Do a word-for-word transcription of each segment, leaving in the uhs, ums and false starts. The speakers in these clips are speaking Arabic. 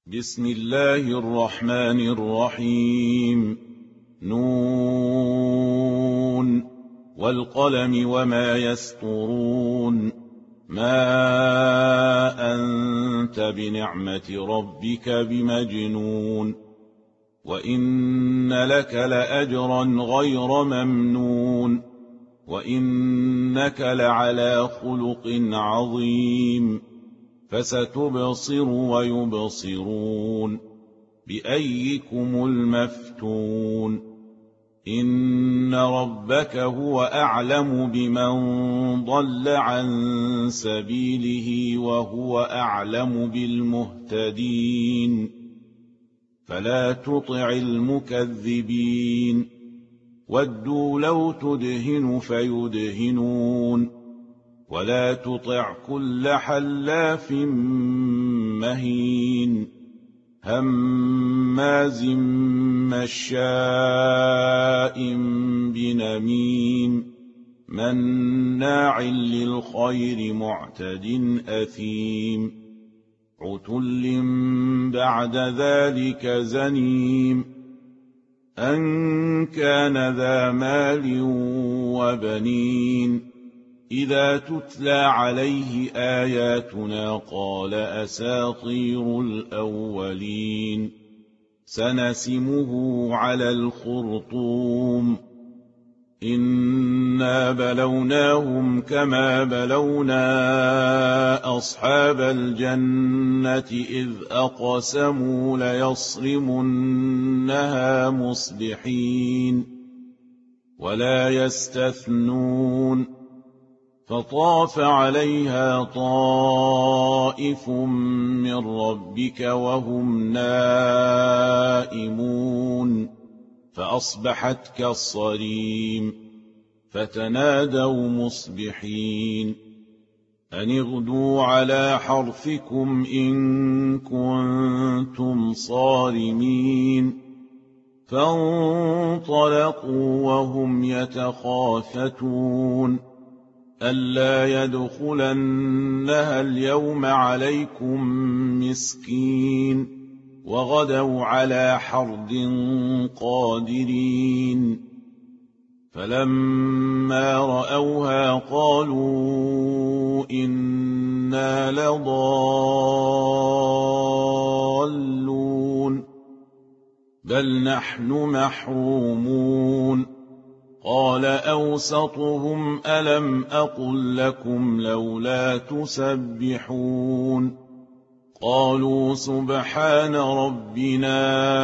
بسم الله الرحمن الرحيم. نون والقلم وما يسطرون. ما أنت بنعمة ربك بمجنون، وإن لك لأجرا غير ممنون، وإنك لعلى خلق عظيم. فستبصر ويبصرون بأيكم المفتون. إن ربك هو أعلم بمن ضل عن سبيله وهو أعلم بالمهتدين. فلا تطع المكذبين، ودوا لو تدهن فيدهنون، ولا تطع كل حلاف مهين هماز مشاء بنميم مناع للخير معتد أثيم عتل بعد ذلك زنيم أن كان ذا مال وبنين. إذا تتلى عليه آياتنا قال أساطير الأولين. سنسمه على الخرطوم. إنا بلوناهم كما بلونا أصحاب الجنة إذ أقسموا ليصرمنها مصبحين ولا يستثنون. فطاف عليها طائف من ربك وهم نائمون فأصبحت كالصريم. فتنادوا مصبحين أن اغدوا على حرثكم إن كنتم صارمين. فانطلقوا وهم يتخافتون ألا يدخلنها اليوم عليكم مسكين وغدوا على حرد قادرين. فلما رأوها قالوا إنا لضالون بل نحن محرومون. قال أوسطهم ألم أقل لكم لولا تسبحون. قالوا سبحان ربنا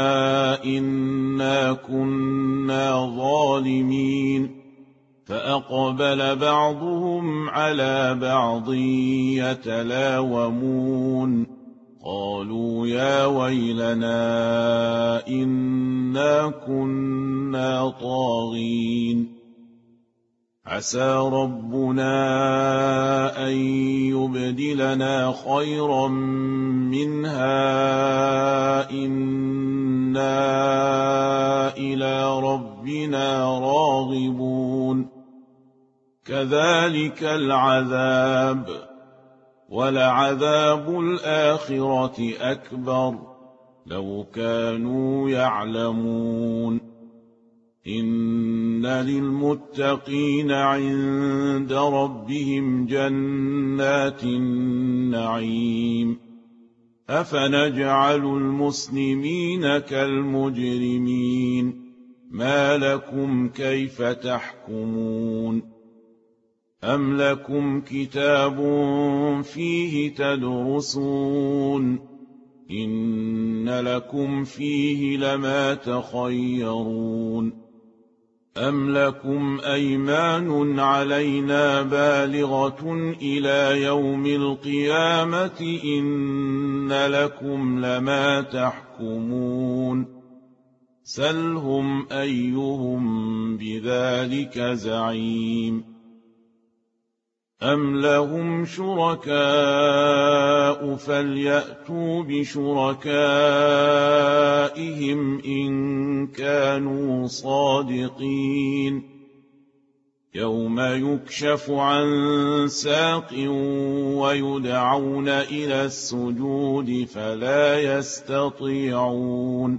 إنا كنا ظالمين. فأقبل بعضهم على بعض يتلاومون قالوا يا ويلنا إنا كنا طاغين. عسى ربنا أن يبدلنا خيرا منها إنا إلى ربنا راغبون. كذلك العذاب ولعذاب الآخرة أكبر لو كانوا يعلمون. إن للمتقين عند ربهم جنات النعيم. أفنجعل المسلمين كالمجرمين ما لكم كيف تحكمون. أم لكم كتاب فيه تدرسون إن لكم فيه لما تخيرون. أم لكم أيمان علينا بالغة إلى يوم القيامة إن لكم لما تحكمون. سلهم أيهم بذلك زعيم. أم لهم شركاء فليأتوا بشركائهم إن كانوا صادقين. يوم يكشف عن ساق ويدعون إلى السجود فلا يستطيعون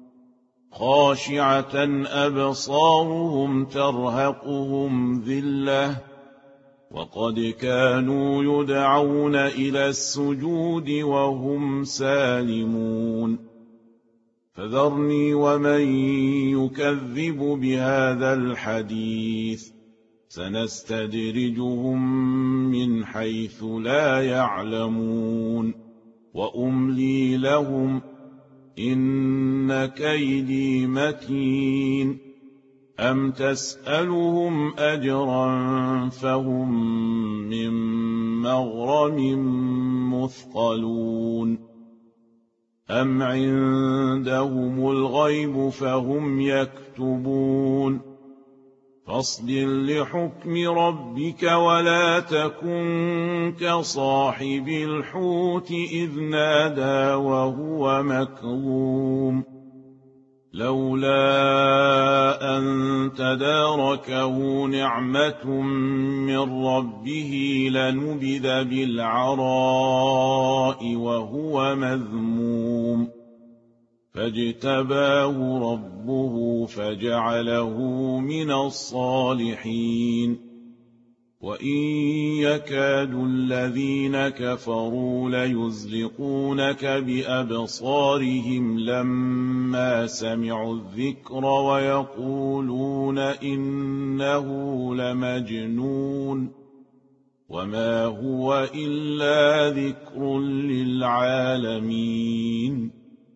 خاشعة أبصارهم ترهقهم ذلة وقد كانوا يدعون إلى السجود وهم سالمون فذرني ومن يكذب بهذا الحديث سنستدرجهم من حيث لا يعلمون وأملي لهم إن كيدي متين أم تسألهم أجرا فهم من مغرم مثقلون أم عندهم الغيب فهم يكتبون فاصبر لحكم ربك ولا تكن كصاحب الحوت إذ نادى وهو مكظوم لولا أن تداركه نعمة من ربه لنبذ بالعراء وهو مذموم فاجتباه ربه فجعله من الصالحين وإن يكاد الذين كفروا ليزلقونك بأبصارهم لما سمعوا الذكر ويقولون إنه لمجنون وما هو إلا ذكر للعالمين